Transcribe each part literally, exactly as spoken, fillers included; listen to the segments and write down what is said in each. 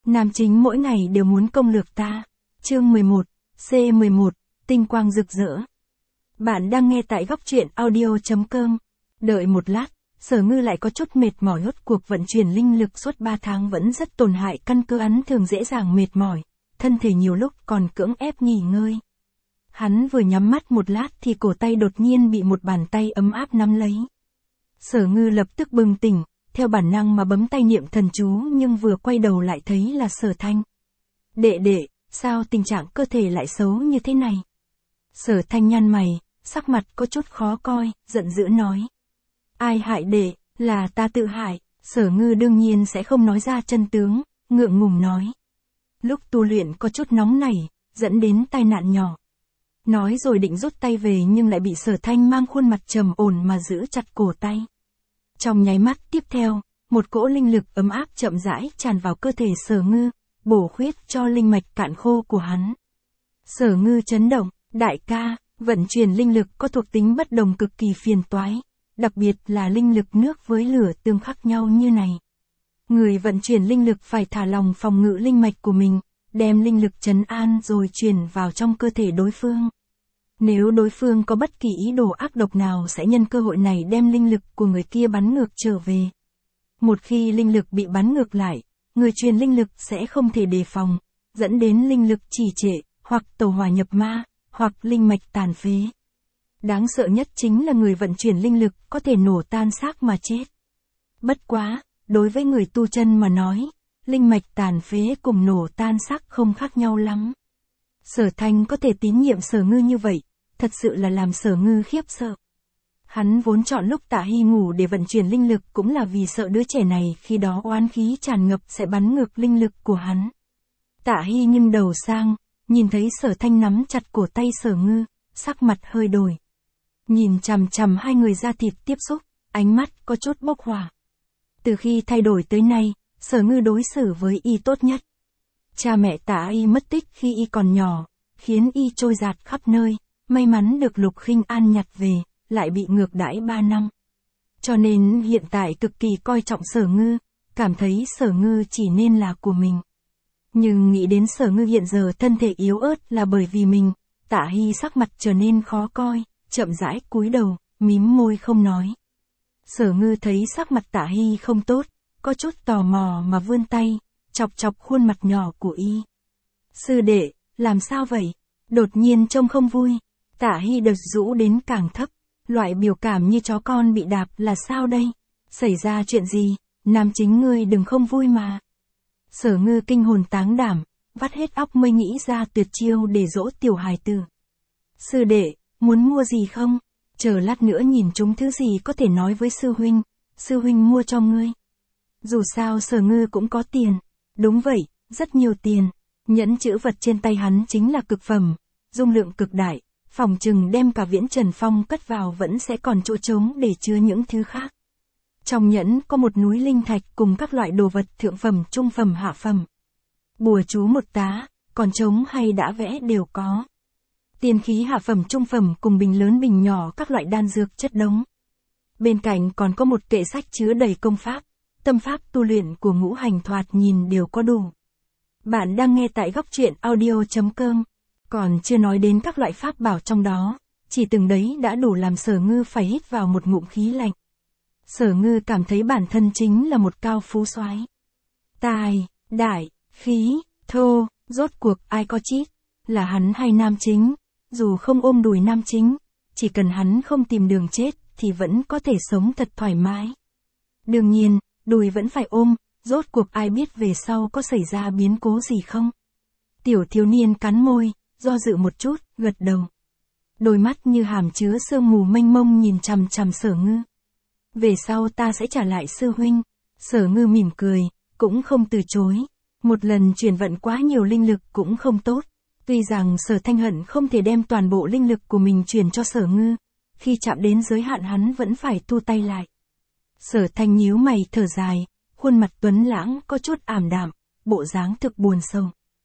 Nam chính mỗi ngày đều muốn công lược ta. Chương mười một, C mười một, tinh quang rực rỡ. Bạn đang nghe tại góc truyện audio chấm com. Đợi một lát, Sở Ngư lại có chút mệt mỏi, hốt cuộc vận chuyển linh lực suốt ba tháng vẫn rất tổn hại căn cơ, hắn thường dễ dàng mệt mỏi, thân thể nhiều lúc còn cưỡng ép nghỉ ngơi. Hắn vừa nhắm mắt một lát thì cổ tay đột nhiên bị một bàn tay ấm áp nắm lấy. Sở Ngư lập tức bừng tỉnh, theo bản năng mà bấm tay niệm thần chú, nhưng vừa quay đầu lại thấy là Sở Thanh. Đệ đệ, sao tình trạng cơ thể lại xấu như thế này? Sở Thanh nhăn mày, sắc mặt có chút khó coi, giận dữ nói. Ai hại đệ, là ta tự hại. Sở Ngư đương nhiên sẽ không nói ra chân tướng, ngượng ngùng nói. Lúc tu luyện có chút nóng nảy, dẫn đến tai nạn nhỏ. Nói rồi định rút tay về nhưng lại bị Sở Thanh mang khuôn mặt trầm ổn mà giữ chặt cổ tay. Trong nháy mắt tiếp theo, một cỗ linh lực ấm áp chậm rãi tràn vào cơ thể Sở Ngư, bổ khuyết cho linh mạch cạn khô của hắn. Sở Ngư chấn động, đại ca, vận chuyển linh lực có thuộc tính bất đồng cực kỳ phiền toái, đặc biệt là linh lực nước với lửa tương khắc nhau như này. Người vận chuyển linh lực phải thả lòng phòng ngự linh mạch của mình, đem linh lực trấn an rồi truyền vào trong cơ thể đối phương. Nếu đối phương có bất kỳ ý đồ ác độc nào sẽ nhân cơ hội này đem linh lực của người kia bắn ngược trở về. Một khi linh lực bị bắn ngược lại, người truyền linh lực sẽ không thể đề phòng, dẫn đến linh lực trì trệ, hoặc tẩu hỏa nhập ma, hoặc linh mạch tàn phế. Đáng sợ nhất chính là người vận chuyển linh lực có thể nổ tan xác mà chết. Bất quá, đối với người tu chân mà nói, linh mạch tàn phế cùng nổ tan xác không khác nhau lắm. Sở Thanh có thể tín nhiệm Sở Ngư như vậy, thật sự là làm Sở Ngư khiếp sợ. Hắn vốn chọn lúc Tạ Hy ngủ để vận chuyển linh lực cũng là vì sợ đứa trẻ này khi đó oán khí tràn ngập sẽ bắn ngược linh lực của hắn. Tạ Hy nghiêng đầu sang, nhìn thấy Sở Thanh nắm chặt cổ tay Sở Ngư, sắc mặt hơi đổi. Nhìn chằm chằm hai người da thịt tiếp xúc, ánh mắt có chút bốc hỏa. Từ khi thay đổi tới nay, Sở Ngư đối xử với y tốt nhất. Cha mẹ Tạ Y mất tích khi y còn nhỏ, khiến y trôi dạt khắp nơi, may mắn được Lục Khinh An nhặt về, lại bị ngược đãi ba năm. Cho nên hiện tại cực kỳ coi trọng Sở Ngư, cảm thấy Sở Ngư chỉ nên là của mình. Nhưng nghĩ đến Sở Ngư hiện giờ thân thể yếu ớt là bởi vì mình, Tạ Hy sắc mặt trở nên khó coi, chậm rãi cúi đầu, mím môi không nói. Sở Ngư thấy sắc mặt Tạ Hy không tốt, có chút tò mò mà vươn tay, chọc chọc khuôn mặt nhỏ của y. Sư đệ, làm sao vậy? Đột nhiên trông không vui. Tạ Hy đợt rũ đến càng thấp, loại biểu cảm như chó con bị đạp là sao đây? Xảy ra chuyện gì? Nam chính ngươi đừng không vui mà. Sở Ngư kinh hồn táng đảm, vắt hết óc mới nghĩ ra tuyệt chiêu để dỗ tiểu hài tử. Sư đệ, muốn mua gì không? Chờ lát nữa nhìn chúng thứ gì có thể nói với sư huynh, sư huynh mua cho ngươi. Dù sao Sở Ngư cũng có tiền. Đúng vậy, rất nhiều tiền. Nhẫn chữ vật trên tay hắn chính là cực phẩm, dung lượng cực đại, phòng chừng đem cả Viễn Trần Phong cất vào vẫn sẽ còn chỗ trống để chứa những thứ khác. Trong nhẫn có một núi linh thạch cùng các loại đồ vật thượng phẩm, trung phẩm, hạ phẩm. Bùa chú một tá, còn trống hay đã vẽ đều có. Tiên khí hạ phẩm, trung phẩm cùng bình lớn bình nhỏ các loại đan dược chất đống. Bên cạnh còn có một kệ sách chứa đầy công pháp, tâm pháp tu luyện của ngũ hành thoạt nhìn đều có đủ. Bạn đang nghe tại góc truyện audio chấm com. Còn chưa nói đến các loại pháp bảo trong đó, chỉ từng đấy đã đủ làm Sở Ngư phải hít vào một ngụm khí lạnh. Sở Ngư cảm thấy bản thân chính là một cao phú soái. Tài, đại, khí, thô, rốt cuộc ai có chít, là hắn hay nam chính, dù không ôm đùi nam chính, chỉ cần hắn không tìm đường chết thì vẫn có thể sống thật thoải mái. Đương nhiên, đùi vẫn phải ôm, rốt cuộc ai biết về sau có xảy ra biến cố gì không. Tiểu thiếu niên cắn môi, do dự một chút, gật đầu. Đôi mắt như hàm chứa sương mù mênh mông nhìn chằm chằm Sở Ngư. Về sau ta sẽ trả lại sư huynh. Sở Ngư mỉm cười, cũng không từ chối. Một lần chuyển vận quá nhiều linh lực cũng không tốt. Tuy rằng Sở Thanh hận không thể đem toàn bộ linh lực của mình chuyển cho Sở Ngư, khi chạm đến giới hạn hắn vẫn phải thu tay lại. Sở Thanh nhíu mày thở dài, khuôn mặt tuấn lãng có chút ảm đạm, bộ dáng thực buồn sâu.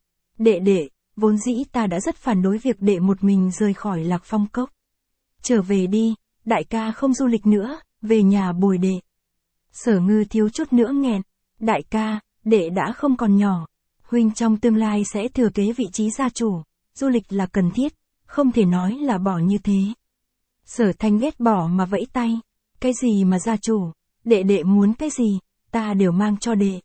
Đệ đệ, vốn dĩ ta đã rất phản đối việc đệ một mình rời khỏi Lạc Phong Cốc. Trở về đi, đại ca không du lịch nữa, về nhà bồi đệ. Sở Ngư thiếu chút nữa nghẹn, đại ca, đệ đã không còn nhỏ. Huynh trong tương lai sẽ thừa kế vị trí gia chủ, du lịch là cần thiết, không thể nói là bỏ như thế. Sở Thanh ghét bỏ mà vẫy tay, cái gì mà gia chủ, đệ đệ muốn cái gì, ta đều mang cho đệ.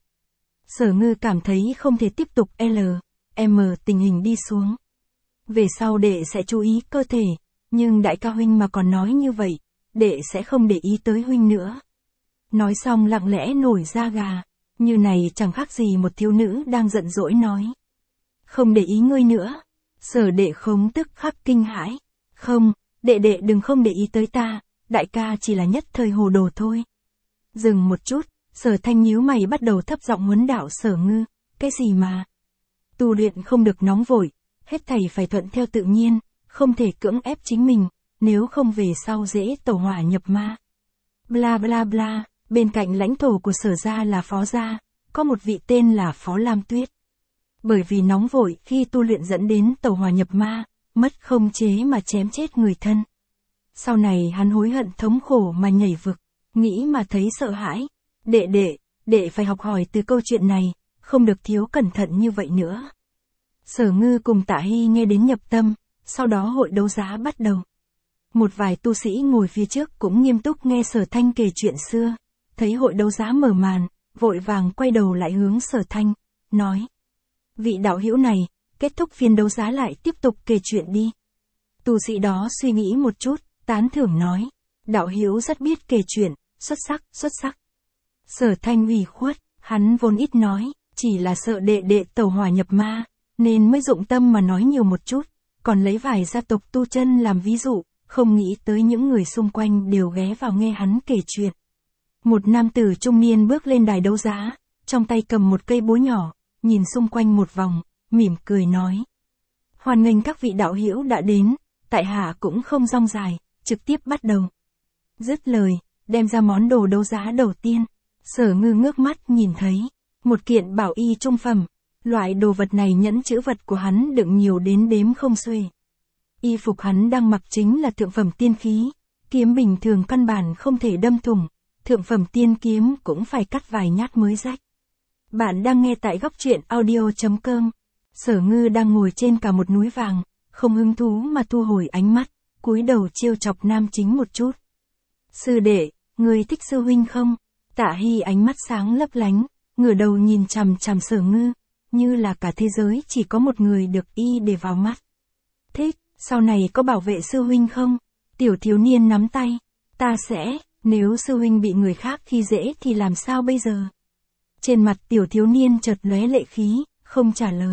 Sở Ngư cảm thấy không thể tiếp tục L, M tình hình đi xuống. Về sau đệ sẽ chú ý cơ thể, nhưng đại ca huynh mà còn nói như vậy, đệ sẽ không để ý tới huynh nữa. Nói xong lặng lẽ nổi da gà, như này chẳng khác gì một thiếu nữ đang giận dỗi nói. Không để ý ngươi nữa. Sở đệ khống tức khắc kinh hãi. Không, đệ đệ đừng không để ý tới ta, đại ca chỉ là nhất thời hồ đồ thôi. Dừng một chút, Sở Thanh nhíu mày bắt đầu thấp giọng huấn đạo Sở Ngư, cái gì mà? Tu luyện không được nóng vội, hết thảy phải thuận theo tự nhiên, không thể cưỡng ép chính mình, nếu không về sau dễ tẩu hỏa nhập ma. Bla bla bla, bên cạnh lãnh thổ của Sở gia là Phó gia, có một vị tên là Phó Lam Tuyết. Bởi vì nóng vội khi tu luyện dẫn đến tẩu hỏa nhập ma, mất không chế mà chém chết người thân. Sau này hắn hối hận thống khổ mà nhảy vực, nghĩ mà thấy sợ hãi. Đệ đệ, đệ phải học hỏi từ câu chuyện này, không được thiếu cẩn thận như vậy nữa. Sở Ngư cùng Tạ Hy nghe đến nhập tâm, sau đó hội đấu giá bắt đầu. Một vài tu sĩ ngồi phía trước cũng nghiêm túc nghe Sở Thanh kể chuyện xưa, thấy hội đấu giá mở màn, vội vàng quay đầu lại hướng Sở Thanh, nói. Vị đạo hữu này, kết thúc phiên đấu giá lại tiếp tục kể chuyện đi. Tu sĩ đó suy nghĩ một chút, tán thưởng nói. Đạo hữu rất biết kể chuyện, xuất sắc, xuất sắc. Sở Thanh ủy khuất, hắn vốn ít nói, chỉ là sợ đệ đệ tẩu hỏa nhập ma, nên mới dụng tâm mà nói nhiều một chút, còn lấy vài gia tộc tu chân làm ví dụ, không nghĩ tới những người xung quanh đều ghé vào nghe hắn kể chuyện. Một nam tử trung niên bước lên đài đấu giá, trong tay cầm một cây búa nhỏ, nhìn xung quanh một vòng, mỉm cười nói. Hoan nghênh các vị đạo hữu đã đến, tại hạ cũng không rong dài, trực tiếp bắt đầu. Dứt lời, đem ra món đồ đấu giá đầu tiên. Sở Ngư ngước mắt nhìn thấy, một kiện bảo y trung phẩm, loại đồ vật này nhẫn chữ vật của hắn đựng nhiều đến đếm không xuể. Y phục hắn đang mặc chính là thượng phẩm tiên khí, kiếm bình thường căn bản không thể đâm thủng, thượng phẩm tiên kiếm cũng phải cắt vài nhát mới rách. Bạn đang nghe tại góc truyện audio chấm com. Sở Ngư đang ngồi trên cả một núi vàng, không hứng thú mà thu hồi ánh mắt, cúi đầu trêu chọc nam chính một chút. Sư đệ, ngươi thích sư huynh không? Tạ Hy ánh mắt sáng lấp lánh, ngửa đầu nhìn chằm chằm Sở Ngư, như là cả thế giới chỉ có một người được y để vào mắt. Thích, sau này có bảo vệ sư huynh không? Tiểu thiếu niên nắm tay, ta sẽ, nếu sư huynh bị người khác khi dễ thì làm sao bây giờ? Trên mặt tiểu thiếu niên chợt lóe lệ khí, không trả lời.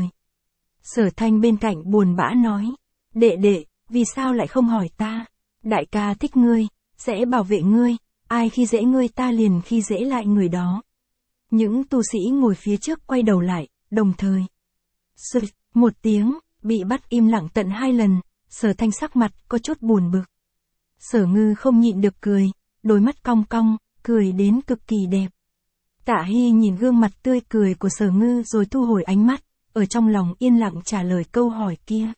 Sở Thanh bên cạnh buồn bã nói, đệ đệ, vì sao lại không hỏi ta? Đại ca thích ngươi, sẽ bảo vệ ngươi, ai khi dễ ngươi ta liền khi dễ lại người đó. Những tu sĩ ngồi phía trước quay đầu lại, đồng thời. Sụt, một tiếng, bị bắt im lặng tận hai lần, Sở Thanh sắc mặt có chút buồn bực. Sở Ngư không nhịn được cười, đôi mắt cong cong, cười đến cực kỳ đẹp. Tạ Hy nhìn gương mặt tươi cười của Sở Ngư rồi thu hồi ánh mắt, ở trong lòng yên lặng trả lời câu hỏi kia.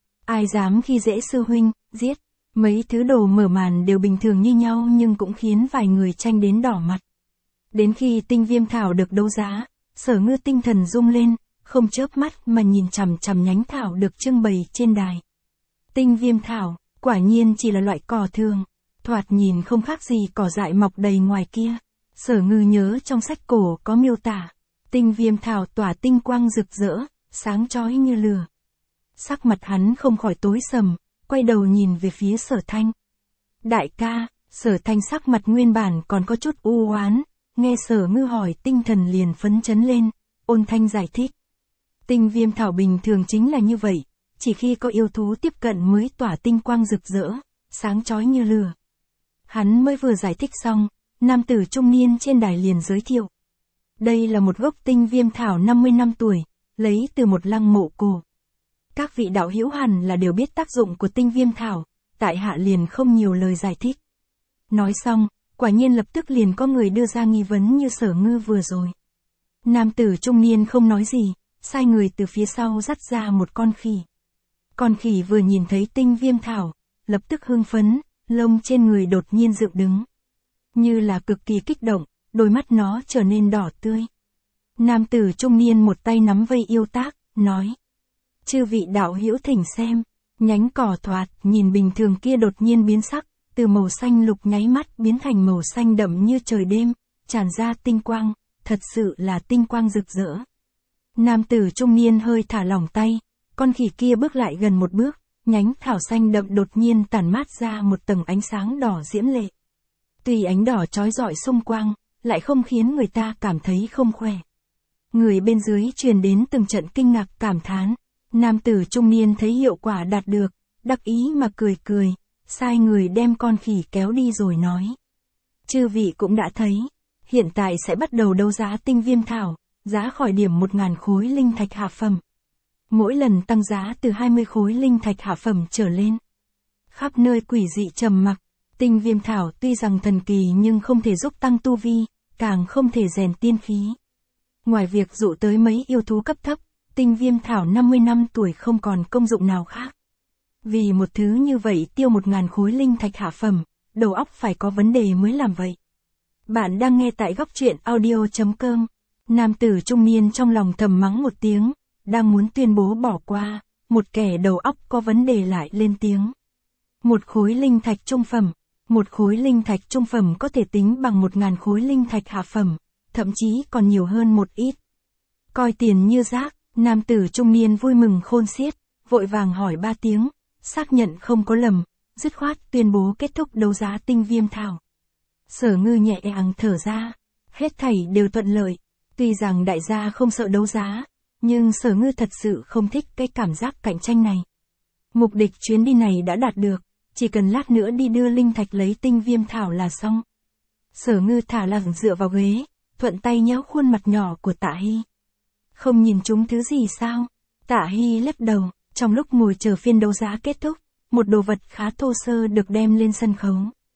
Ai dám khi dễ sư huynh, giết. Mấy thứ đồ mở màn đều bình thường như nhau nhưng cũng khiến vài người tranh đến đỏ mặt. Đến khi tinh viêm thảo được đấu giá, Sở Ngư tinh thần rung lên, không chớp mắt mà nhìn chằm chằm nhánh thảo được trưng bày trên đài. Tinh viêm thảo, quả nhiên chỉ là loại cỏ thường, thoạt nhìn không khác gì cỏ dại mọc đầy ngoài kia. Sở Ngư nhớ trong sách cổ có miêu tả, tinh viêm thảo tỏa tinh quang rực rỡ, sáng chói như lửa. Sắc mặt hắn không khỏi tối sầm, quay đầu nhìn về phía Sở Thanh. Đại ca, Sở Thanh sắc mặt nguyên bản còn có chút u oán, nghe Sở Ngư hỏi tinh thần liền phấn chấn lên, ôn thanh giải thích. Tinh viêm thảo bình thường chính là như vậy, chỉ khi có yêu thú tiếp cận mới tỏa tinh quang rực rỡ, sáng chói như lửa. Hắn mới vừa giải thích xong, nam tử trung niên trên đài liền giới thiệu. Đây là một gốc tinh viêm thảo năm mươi năm tuổi, lấy từ một lăng mộ cổ. Các vị đạo hữu hẳn là đều biết tác dụng của tinh viêm thảo, tại hạ liền không nhiều lời giải thích. Nói xong, quả nhiên lập tức liền có người đưa ra nghi vấn như Sở Ngư vừa rồi. Nam tử trung niên không nói gì, sai người từ phía sau dắt ra một con khỉ. Con khỉ vừa nhìn thấy tinh viêm thảo, lập tức hưng phấn, lông trên người đột nhiên dựng đứng. Như là cực kỳ kích động, đôi mắt nó trở nên đỏ tươi. Nam tử trung niên một tay nắm vây yêu tác, nói. Chư vị đạo hữu thỉnh xem, nhánh cỏ thoạt, nhìn bình thường kia đột nhiên biến sắc, từ màu xanh lục nháy mắt biến thành màu xanh đậm như trời đêm, tràn ra tinh quang, thật sự là tinh quang rực rỡ. Nam tử trung niên hơi thả lỏng tay, con khỉ kia bước lại gần một bước, nhánh thảo xanh đậm đột nhiên tản mát ra một tầng ánh sáng đỏ diễm lệ. Tuy ánh đỏ chói rọi xung quang, lại không khiến người ta cảm thấy không khỏe. Người bên dưới truyền đến từng trận kinh ngạc cảm thán. Nam tử trung niên thấy hiệu quả đạt được, đắc ý mà cười cười, sai người đem con khỉ kéo đi rồi nói. Chư vị cũng đã thấy, hiện tại sẽ bắt đầu đấu giá tinh viêm thảo, giá khỏi điểm một nghìn khối linh thạch hạ phẩm. Mỗi lần tăng giá từ hai mươi khối linh thạch hạ phẩm trở lên. Khắp nơi quỷ dị trầm mặc, tinh viêm thảo tuy rằng thần kỳ nhưng không thể giúp tăng tu vi, càng không thể rèn tiên khí. Ngoài việc dụ tới mấy yêu thú cấp thấp, tinh viêm thảo năm mươi năm tuổi không còn công dụng nào khác. Vì một thứ như vậy tiêu một nghìn khối linh thạch hạ phẩm, đầu óc phải có vấn đề mới làm vậy. Bạn đang nghe tại góc truyện audio.com. Nam tử trung niên trong lòng thầm mắng một tiếng, đang muốn tuyên bố bỏ qua, một kẻ đầu óc có vấn đề lại lên tiếng. Một khối linh thạch trung phẩm, một khối linh thạch trung phẩm có thể tính bằng một nghìn khối linh thạch hạ phẩm, thậm chí còn nhiều hơn một ít. Coi tiền như rác, nam tử trung niên vui mừng khôn xiết, vội vàng hỏi ba tiếng, xác nhận không có lầm, dứt khoát tuyên bố kết thúc đấu giá tinh viêm thảo. Sở Ngư nhẹ nhàng thở ra, hết thảy đều thuận lợi, tuy rằng đại gia không sợ đấu giá, nhưng Sở Ngư thật sự không thích cái cảm giác cạnh tranh này. Mục đích chuyến đi này đã đạt được, chỉ cần lát nữa đi đưa linh thạch lấy tinh viêm thảo là xong. Sở Ngư thả lẳng dựa vào ghế, thuận tay nhéo khuôn mặt nhỏ của Tạ Hy. Không nhìn chúng thứ gì sao? Tạ Hy lắc đầu, trong lúc ngồi chờ phiên đấu giá kết thúc, một đồ vật khá thô sơ được đem lên sân khấu.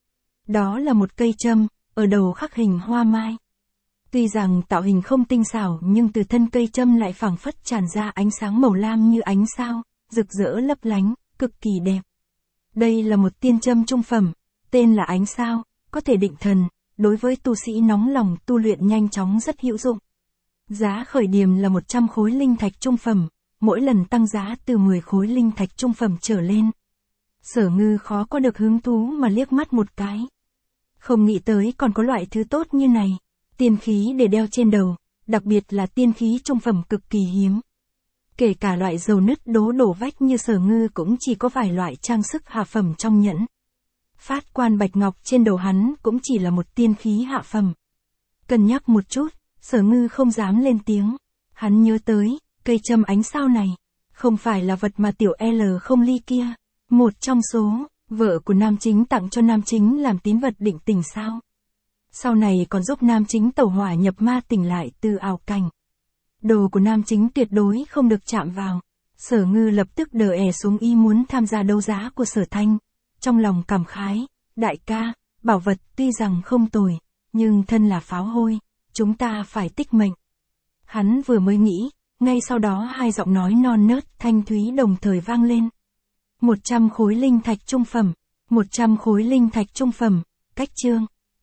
Đó là một cây châm, ở đầu khắc hình hoa mai. Tuy rằng tạo hình không tinh xảo nhưng từ thân cây châm lại phảng phất tràn ra ánh sáng màu lam như ánh sao, rực rỡ lấp lánh, cực kỳ đẹp. Đây là một tiên châm trung phẩm, tên là ánh sao, có thể định thần, đối với tu sĩ nóng lòng tu luyện nhanh chóng rất hữu dụng. Giá khởi điểm là một trăm khối linh thạch trung phẩm, mỗi lần tăng giá từ mười khối linh thạch trung phẩm trở lên. Sở Ngư khó có được hứng thú mà liếc mắt một cái. Không nghĩ tới còn có loại thứ tốt như này, tiên khí để đeo trên đầu, đặc biệt là tiên khí trung phẩm cực kỳ hiếm. Kể cả loại dầu nứt đố đổ vách như Sở Ngư cũng chỉ có vài loại trang sức hạ phẩm trong nhẫn. Phát quan bạch ngọc trên đầu hắn cũng chỉ là một tiên khí hạ phẩm. Cân nhắc một chút, Sở Ngư không dám lên tiếng. Hắn nhớ tới, cây châm ánh sao này, không phải là vật mà tiểu L không ly kia, một trong số, vợ của nam chính tặng cho nam chính làm tín vật định tình sao. Sau này còn giúp nam chính tẩu hỏa nhập ma tỉnh lại từ ảo cảnh. Đồ của nam chính tuyệt đối không được chạm vào. Sở Ngư lập tức đờ ẻ xuống y muốn tham gia đấu giá của Sở Thanh. Trong lòng cảm khái, đại ca, bảo vật tuy rằng không tồi, nhưng thân là pháo hôi, chúng ta phải tích mệnh. Hắn vừa mới nghĩ, ngay sau đó hai giọng nói non nớt thanh thúy đồng thời vang lên. một trăm khối linh thạch trung phẩm, một trăm khối linh thạch trung phẩm, cách chương.